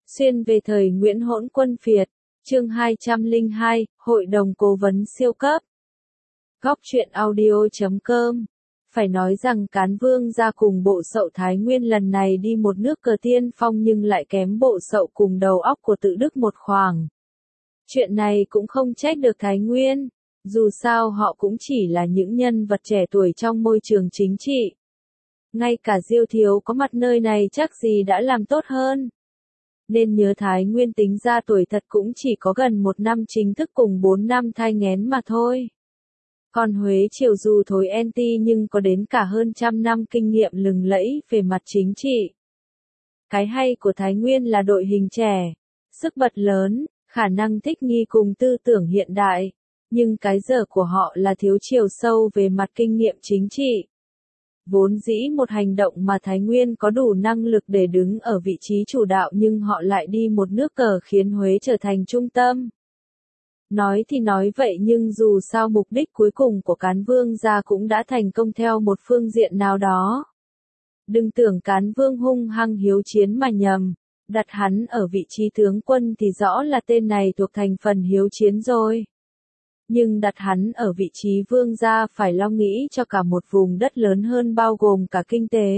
Xuyên về thời Nguyễn Hỗn Quân Việt, chương 202, Hội đồng Cố vấn siêu cấp. Góc truyện audio.com. Phải nói rằng Cán Vương ra cùng bộ Sậu Thái Nguyên lần này đi một nước cờ tiên phong nhưng lại kém bộ Sậu cùng đầu óc của Tự Đức một khoảng. Chuyện này cũng không trách được Thái Nguyên, dù sao họ cũng chỉ là những nhân vật trẻ tuổi trong môi trường chính trị. Ngay cả Diêu Thiếu có mặt nơi này chắc gì đã làm tốt hơn. Nên nhớ Thái Nguyên tính ra tuổi thật cũng chỉ có gần 1 năm chính thức cùng 4 năm thai nghén mà thôi. Còn Huế Triều dù thối anti nhưng có đến cả hơn 100 năm kinh nghiệm lừng lẫy về mặt chính trị. Cái hay của Thái Nguyên là đội hình trẻ, sức bật lớn, khả năng thích nghi cùng tư tưởng hiện đại, nhưng cái dở của họ là thiếu chiều sâu về mặt kinh nghiệm chính trị. Vốn dĩ một hành động mà Thái Nguyên có đủ năng lực để đứng ở vị trí chủ đạo nhưng họ lại đi một nước cờ khiến Huế trở thành trung tâm. Nói thì nói vậy nhưng dù sao mục đích cuối cùng của Cán Vương gia cũng đã thành công theo một phương diện nào đó. Đừng tưởng Cán Vương hung hăng hiếu chiến mà nhầm, đặt hắn ở vị trí tướng quân thì rõ là tên này thuộc thành phần hiếu chiến rồi. Nhưng đặt hắn ở vị trí vương gia phải lo nghĩ cho cả một vùng đất lớn hơn bao gồm cả kinh tế,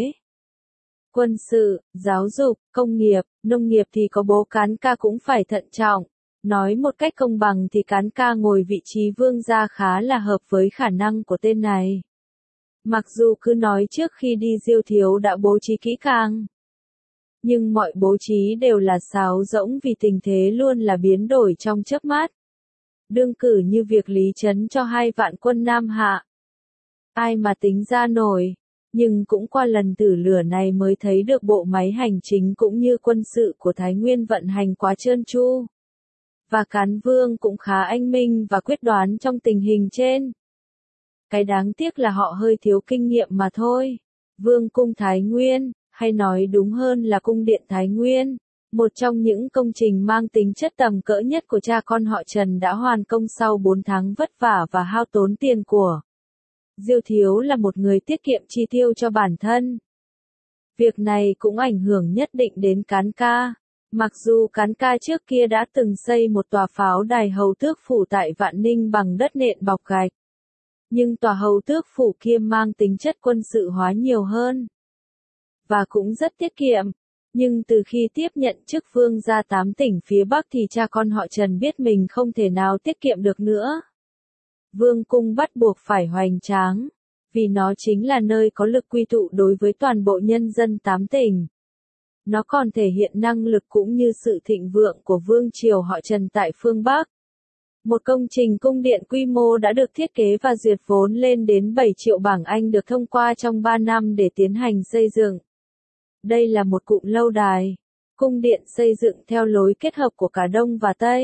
quân sự, giáo dục, công nghiệp, nông nghiệp thì có bố Cán ca cũng phải thận trọng. Nói một cách công bằng thì Cán ca ngồi vị trí vương gia khá là hợp với khả năng của tên này. Mặc dù cứ nói trước khi đi Diêu Thiếu đã bố trí kỹ càng, nhưng mọi bố trí đều là sáo rỗng vì tình thế luôn là biến đổi trong chớp mắt. Đương cử như việc Lý Trấn cho 2 vạn quân Nam Hạ. Ai mà tính ra nổi, nhưng cũng qua lần thử lửa này mới thấy được bộ máy hành chính cũng như quân sự của Thái Nguyên vận hành quá trơn tru. Và Cán Vương cũng khá anh minh và quyết đoán trong tình hình trên. Cái đáng tiếc là họ hơi thiếu kinh nghiệm mà thôi. Vương cung Thái Nguyên, hay nói đúng hơn là cung điện Thái Nguyên, một trong những công trình mang tính chất tầm cỡ nhất của cha con họ Trần đã hoàn công sau 4 tháng vất vả và hao tốn tiền của. Diêu Thiếu là một người tiết kiệm chi tiêu cho bản thân. Việc này cũng ảnh hưởng nhất định đến Cán ca. Mặc dù Cán ca trước kia đã từng xây một tòa pháo đài hầu tước phủ tại Vạn Ninh bằng đất nện bọc gạch. Nhưng tòa hầu tước phủ kia mang tính chất quân sự hóa nhiều hơn. Và cũng rất tiết kiệm. Nhưng từ khi tiếp nhận chức vương gia 8 tỉnh phía Bắc thì cha con họ Trần biết mình không thể nào tiết kiệm được nữa. Vương cung bắt buộc phải hoành tráng, vì nó chính là nơi có lực quy tụ đối với toàn bộ nhân dân 8 tỉnh. Nó còn thể hiện năng lực cũng như sự thịnh vượng của vương triều họ Trần tại phương Bắc. Một công trình cung điện quy mô đã được thiết kế và duyệt vốn lên đến 7 triệu bảng Anh được thông qua trong 3 năm để tiến hành xây dựng. Đây là một cụm lâu đài, cung điện xây dựng theo lối kết hợp của cả Đông và Tây.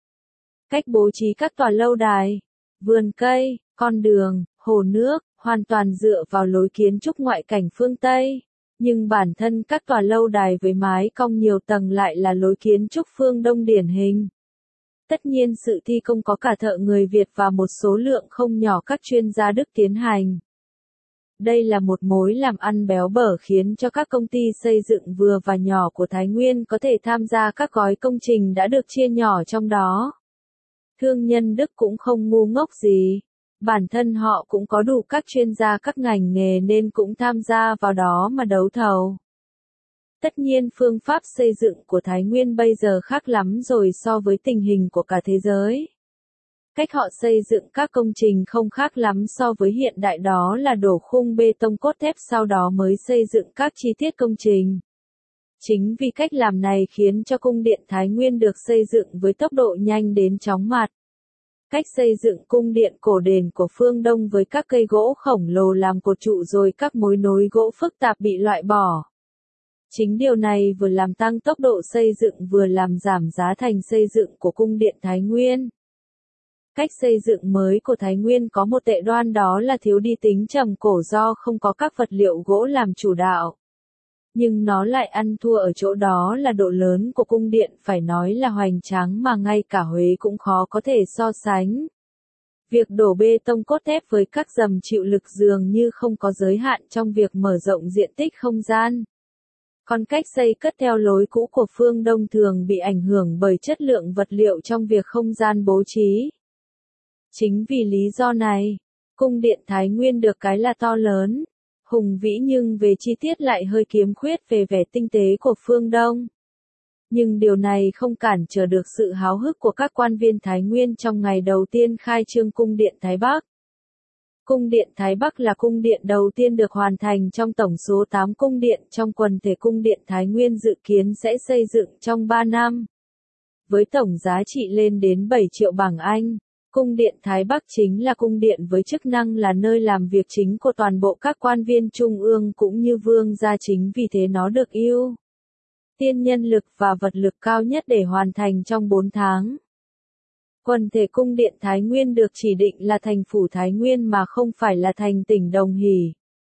Cách bố trí các tòa lâu đài, vườn cây, con đường, hồ nước, hoàn toàn dựa vào lối kiến trúc ngoại cảnh phương Tây. Nhưng bản thân các tòa lâu đài với mái cong nhiều tầng lại là lối kiến trúc phương Đông điển hình. Tất nhiên sự thi công có cả thợ người Việt và một số lượng không nhỏ các chuyên gia Đức tiến hành. Đây là một mối làm ăn béo bở khiến cho các công ty xây dựng vừa và nhỏ của Thái Nguyên có thể tham gia các gói công trình đã được chia nhỏ trong đó. Thương nhân Đức cũng không ngu ngốc gì. Bản thân họ cũng có đủ các chuyên gia các ngành nghề nên cũng tham gia vào đó mà đấu thầu. Tất nhiên phương pháp xây dựng của Thái Nguyên bây giờ khác lắm rồi so với tình hình của cả thế giới. Cách họ xây dựng các công trình không khác lắm so với hiện đại, đó là đổ khung bê tông cốt thép sau đó mới xây dựng các chi tiết công trình. Chính vì cách làm này khiến cho cung điện Thái Nguyên được xây dựng với tốc độ nhanh đến chóng mặt. Cách xây dựng cung điện cổ đền của phương Đông với các cây gỗ khổng lồ làm cột trụ rồi các mối nối gỗ phức tạp bị loại bỏ. Chính điều này vừa làm tăng tốc độ xây dựng vừa làm giảm giá thành xây dựng của cung điện Thái Nguyên. Cách xây dựng mới của Thái Nguyên có một tệ đoan đó là thiếu đi tính trầm cổ do không có các vật liệu gỗ làm chủ đạo. Nhưng nó lại ăn thua ở chỗ đó là độ lớn của cung điện phải nói là hoành tráng mà ngay cả Huế cũng khó có thể so sánh. Việc đổ bê tông cốt thép với các dầm chịu lực dường như không có giới hạn trong việc mở rộng diện tích không gian. Còn cách xây cất theo lối cũ của phương Đông thường bị ảnh hưởng bởi chất lượng vật liệu trong việc không gian bố trí. Chính vì lý do này, cung điện Thái Nguyên được cái là to lớn, hùng vĩ nhưng về chi tiết lại hơi khiếm khuyết về vẻ tinh tế của phương Đông. Nhưng điều này không cản trở được sự háo hức của các quan viên Thái Nguyên trong ngày đầu tiên khai trương cung điện Thái Bắc. Cung điện Thái Bắc là cung điện đầu tiên được hoàn thành trong tổng số 8 cung điện trong quần thể cung điện Thái Nguyên dự kiến sẽ xây dựng trong 3 năm. Với tổng giá trị lên đến 7 triệu bảng Anh, cung điện Thái Bắc chính là cung điện với chức năng là nơi làm việc chính của toàn bộ các quan viên trung ương cũng như vương gia, chính vì thế nó được ưu tiên nhân lực và vật lực cao nhất để hoàn thành trong 4 tháng. Quần thể cung điện Thái Nguyên được chỉ định là thành phủ Thái Nguyên mà không phải là thành tỉnh Đồng Hỷ.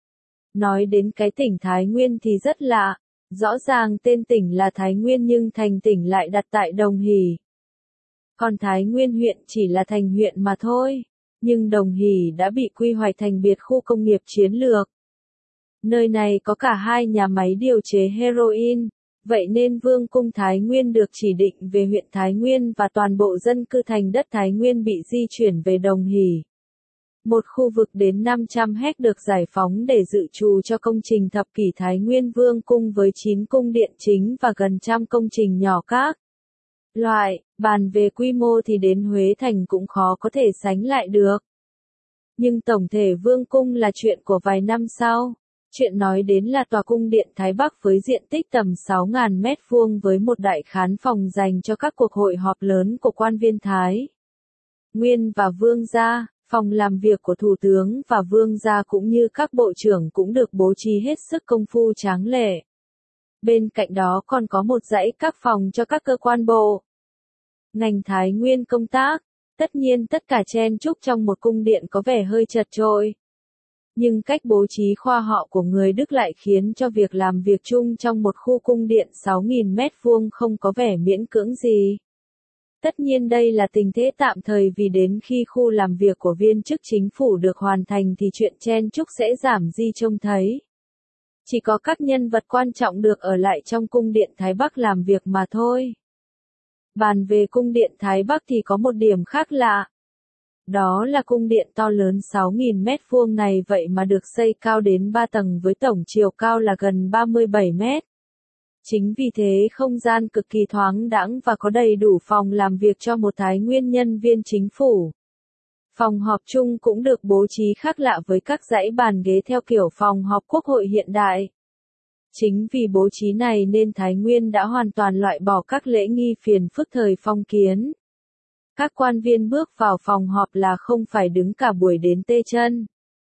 Nói đến cái tỉnh Thái Nguyên thì rất lạ, rõ ràng tên tỉnh là Thái Nguyên nhưng thành tỉnh lại đặt tại Đồng Hỷ. Còn Thái Nguyên huyện chỉ là thành huyện mà thôi, nhưng Đồng Hỷ đã bị quy hoạch thành biệt khu công nghiệp chiến lược. Nơi này có cả 2 nhà máy điều chế heroin. Vậy nên Vương cung Thái Nguyên được chỉ định về huyện Thái Nguyên và toàn bộ dân cư thành đất Thái Nguyên bị di chuyển về Đồng Hỷ. Một khu vực đến 500 ha được giải phóng để dự trù cho công trình thập kỷ Thái Nguyên Vương cung với 9 cung điện chính và gần trăm công trình nhỏ các loại. Bàn về quy mô thì đến Huế Thành cũng khó có thể sánh lại được. Nhưng tổng thể Vương cung là chuyện của vài năm sau. Chuyện nói đến là tòa cung điện Thái Bắc với diện tích tầm 6.000 mét vuông với một đại khán phòng dành cho các cuộc hội họp lớn của quan viên Thái Nguyên và vương gia, phòng làm việc của thủ tướng và vương gia cũng như các bộ trưởng cũng được bố trí hết sức công phu tráng lệ. Bên cạnh đó còn có một dãy các phòng cho các cơ quan bộ ngành Thái Nguyên công tác. Tất nhiên tất cả chen chúc trong một cung điện có vẻ hơi chật chội. Nhưng cách bố trí khoa học của người Đức lại khiến cho việc làm việc chung trong một khu cung điện 6.000 mét vuông không có vẻ miễn cưỡng gì. Tất nhiên đây là tình thế tạm thời vì đến khi khu làm việc của viên chức chính phủ được hoàn thành thì chuyện chen chúc sẽ giảm đi trông thấy. Chỉ có các nhân vật quan trọng được ở lại trong cung điện Thái Bắc làm việc mà thôi. Bàn về cung điện Thái Bắc thì có một điểm khác lạ. Đó là cung điện to lớn 6.000 mét vuông này vậy mà được xây cao đến 3 tầng với tổng chiều cao là gần 37 mét. Chính vì thế không gian cực kỳ thoáng đãng và có đầy đủ phòng làm việc cho một Thái Nguyên nhân viên chính phủ. Phòng họp chung cũng được bố trí khác lạ với các dãy bàn ghế theo kiểu phòng họp quốc hội hiện đại. Chính vì bố trí này nên Thái Nguyên đã hoàn toàn loại bỏ các lễ nghi phiền phức thời phong kiến. Các quan viên bước vào phòng họp là không phải đứng cả buổi đến tê chân.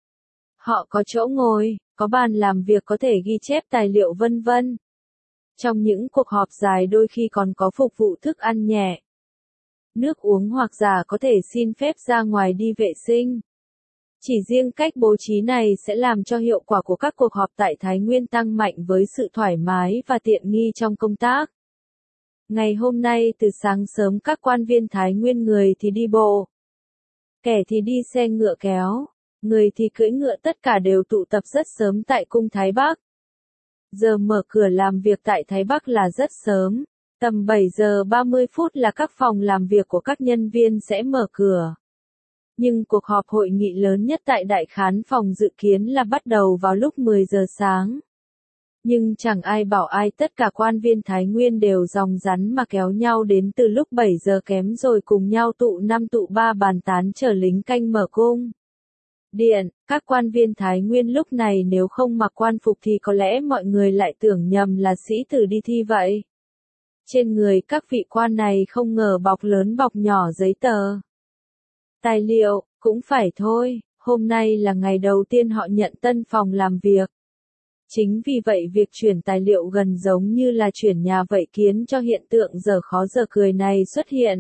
Họ có chỗ ngồi, có bàn làm việc có thể ghi chép tài liệu vân vân. Trong những cuộc họp dài đôi khi còn có phục vụ thức ăn nhẹ, nước uống hoặc giả có thể xin phép ra ngoài đi vệ sinh. Chỉ riêng cách bố trí này sẽ làm cho hiệu quả của các cuộc họp tại Thái Nguyên tăng mạnh với sự thoải mái và tiện nghi trong công tác. Ngày hôm nay từ sáng sớm các quan viên Thái Nguyên người thì đi bộ, kẻ thì đi xe ngựa kéo, người thì cưỡi ngựa tất cả đều tụ tập rất sớm tại cung Thái Bắc. Giờ mở cửa làm việc tại Thái Bắc là rất sớm, tầm 7 giờ 30 phút là các phòng làm việc của các nhân viên sẽ mở cửa. Nhưng cuộc họp hội nghị lớn nhất tại Đại Khán phòng dự kiến là bắt đầu vào lúc 10 giờ sáng. Nhưng chẳng ai bảo ai, tất cả quan viên Thái Nguyên đều ròng rắn mà kéo nhau đến từ lúc 7 giờ kém rồi cùng nhau tụ 5 tụ 3 bàn tán chờ lính canh mở cung điện. Các quan viên Thái Nguyên lúc này nếu không mặc quan phục thì có lẽ mọi người lại tưởng nhầm là sĩ tử đi thi vậy. Trên người các vị quan này không ngờ bọc lớn bọc nhỏ giấy tờ, tài liệu, cũng phải thôi, hôm nay là ngày đầu tiên họ nhận tân phòng làm việc. Chính vì vậy việc chuyển tài liệu gần giống như là chuyển nhà vậy khiến cho hiện tượng dở khó dở cười này xuất hiện.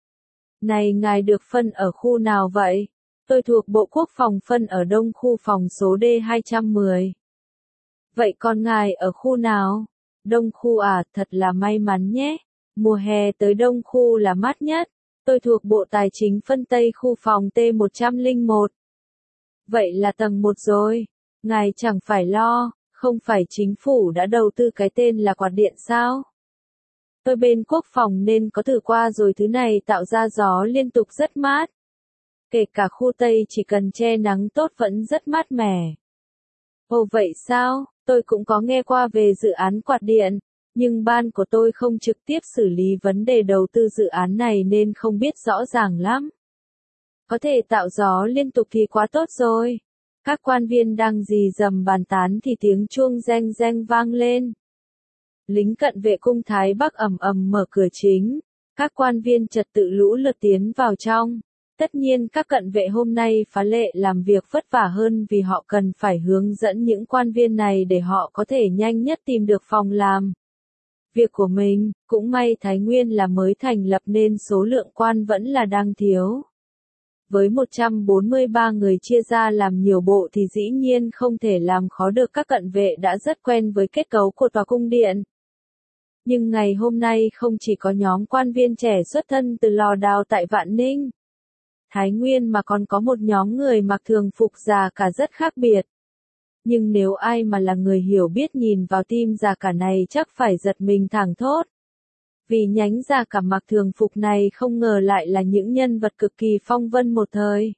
Này ngài được phân ở khu nào vậy? Tôi thuộc Bộ Quốc phòng phân ở Đông khu phòng số D210. Vậy còn ngài ở khu nào? Đông khu à, thật là may mắn nhé. Mùa hè tới Đông khu là mát nhất. Tôi thuộc Bộ Tài chính phân Tây khu phòng T101. Vậy là tầng 1 rồi. Ngài chẳng phải lo, Không phải chính phủ đã đầu tư cái tên là quạt điện sao? Tôi bên quốc phòng nên có thử qua rồi, thứ này tạo ra gió liên tục rất mát. Kể cả khu Tây chỉ cần che nắng tốt vẫn rất mát mẻ. Ồ vậy sao? Tôi cũng có nghe qua về dự án quạt điện, nhưng ban của tôi không trực tiếp xử lý vấn đề đầu tư dự án này nên không biết rõ ràng lắm. Có thể tạo gió liên tục thì quá tốt rồi. Các quan viên đang rì rầm bàn tán thì tiếng chuông reng reng vang lên. Lính cận vệ cung Thái Bắc ầm ầm mở cửa chính. Các quan viên trật tự lũ lượt tiến vào trong. Tất nhiên các cận vệ hôm nay phá lệ làm việc vất vả hơn vì họ cần phải hướng dẫn những quan viên này để họ có thể nhanh nhất tìm được phòng làm việc của mình. Cũng may Thái Nguyên là mới thành lập nên số lượng quan vẫn là đang thiếu. Với 143 người chia ra làm nhiều bộ thì dĩ nhiên không thể làm khó được các cận vệ đã rất quen với kết cấu của tòa cung điện. Nhưng ngày hôm nay không chỉ có nhóm quan viên trẻ xuất thân từ Lò Đào tại Vạn Ninh, Thái Nguyên mà còn có một nhóm người mặc thường phục già cả rất khác biệt. Nhưng nếu ai mà là người hiểu biết nhìn vào team già cả này chắc phải giật mình thảng thốt. Vì nhánh già cả mặc thường phục này không ngờ lại là những nhân vật cực kỳ phong vân một thời.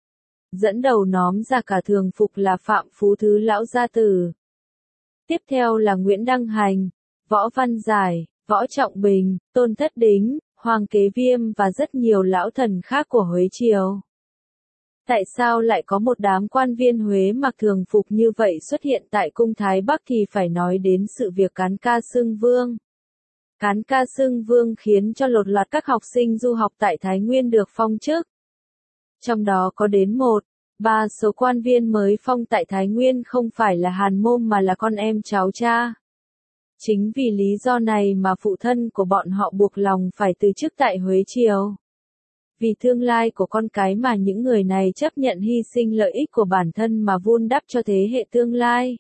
Dẫn đầu nhóm già cả thường phục là Phạm Phú Thứ lão gia tử. Tiếp theo là Nguyễn Đăng Hành, Võ Văn Giải, Võ Trọng Bình, Tôn Thất Đính, Hoàng Kế Viêm và rất nhiều lão thần khác của Huế triều. Tại sao lại có một đám quan viên Huế mặc thường phục như vậy xuất hiện tại cung Thái Bắc thì phải nói đến sự việc Cán Ca Xưng Vương. Cán Ca Xưng Vương khiến cho một loạt các học sinh du học tại Thái Nguyên được phong chức. Trong đó có đến 1/3 số quan viên mới phong tại Thái Nguyên không phải là Hàn Môn mà là con em cháu cha. Chính vì lý do này mà phụ thân của bọn họ buộc lòng phải từ chức tại Huế triều. Vì tương lai của con cái mà những người này chấp nhận hy sinh lợi ích của bản thân mà vun đắp cho thế hệ tương lai.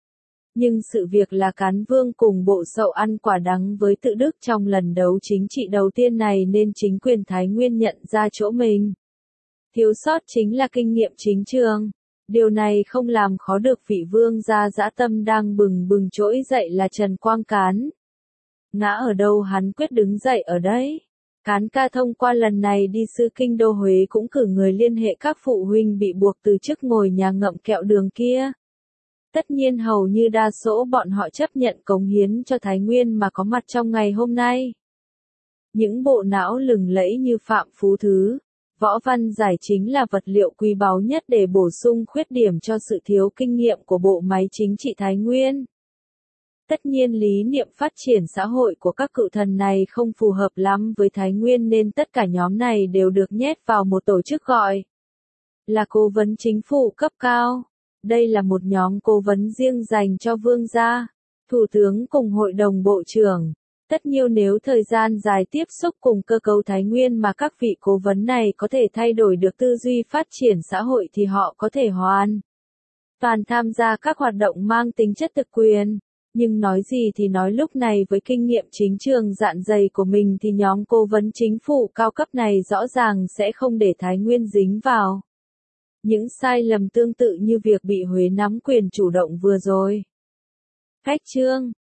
Nhưng sự việc là Cán Vương cùng bộ Sậu ăn quả đắng với tự đức trong lần đấu chính trị đầu tiên này nên chính quyền Thái Nguyên nhận ra chỗ mình thiếu sót chính là kinh nghiệm chính trường. Điều này không làm khó được vị vương gia dã tâm đang bừng bừng trỗi dậy là Trần Quang Cán. Ngã ở đâu hắn quyết đứng dậy ở đấy. Cán Ca thông qua lần này đi sư kinh đô Huế cũng cử người liên hệ các phụ huynh bị buộc từ chức ngồi nhà ngậm kẹo đường kia. Tất nhiên hầu như đa số bọn họ chấp nhận cống hiến cho Thái Nguyên mà có mặt trong ngày hôm nay. Những bộ não lừng lẫy như Phạm Phú Thứ, Võ Văn Giải chính là vật liệu quý báu nhất để bổ sung khuyết điểm cho sự thiếu kinh nghiệm của bộ máy chính trị Thái Nguyên. Tất nhiên lý niệm phát triển xã hội của các cựu thần này không phù hợp lắm với Thái Nguyên nên tất cả nhóm này đều được nhét vào một tổ chức gọi là Cố vấn Chính phủ cấp cao. Đây là một nhóm cố vấn riêng dành cho vương gia, thủ tướng cùng hội đồng bộ trưởng. Tất nhiên nếu thời gian dài tiếp xúc cùng cơ cấu Thái Nguyên mà các vị cố vấn này có thể thay đổi được tư duy phát triển xã hội thì họ có thể hoàn toàn tham gia các hoạt động mang tính chất thực quyền. Nhưng nói gì thì nói lúc này với kinh nghiệm chính trường dạn dày của mình thì nhóm cố vấn chính phủ cao cấp này rõ ràng sẽ không để Thái Nguyên dính vào những sai lầm tương tự như việc bị Huế nắm quyền chủ động vừa rồi. Khách chương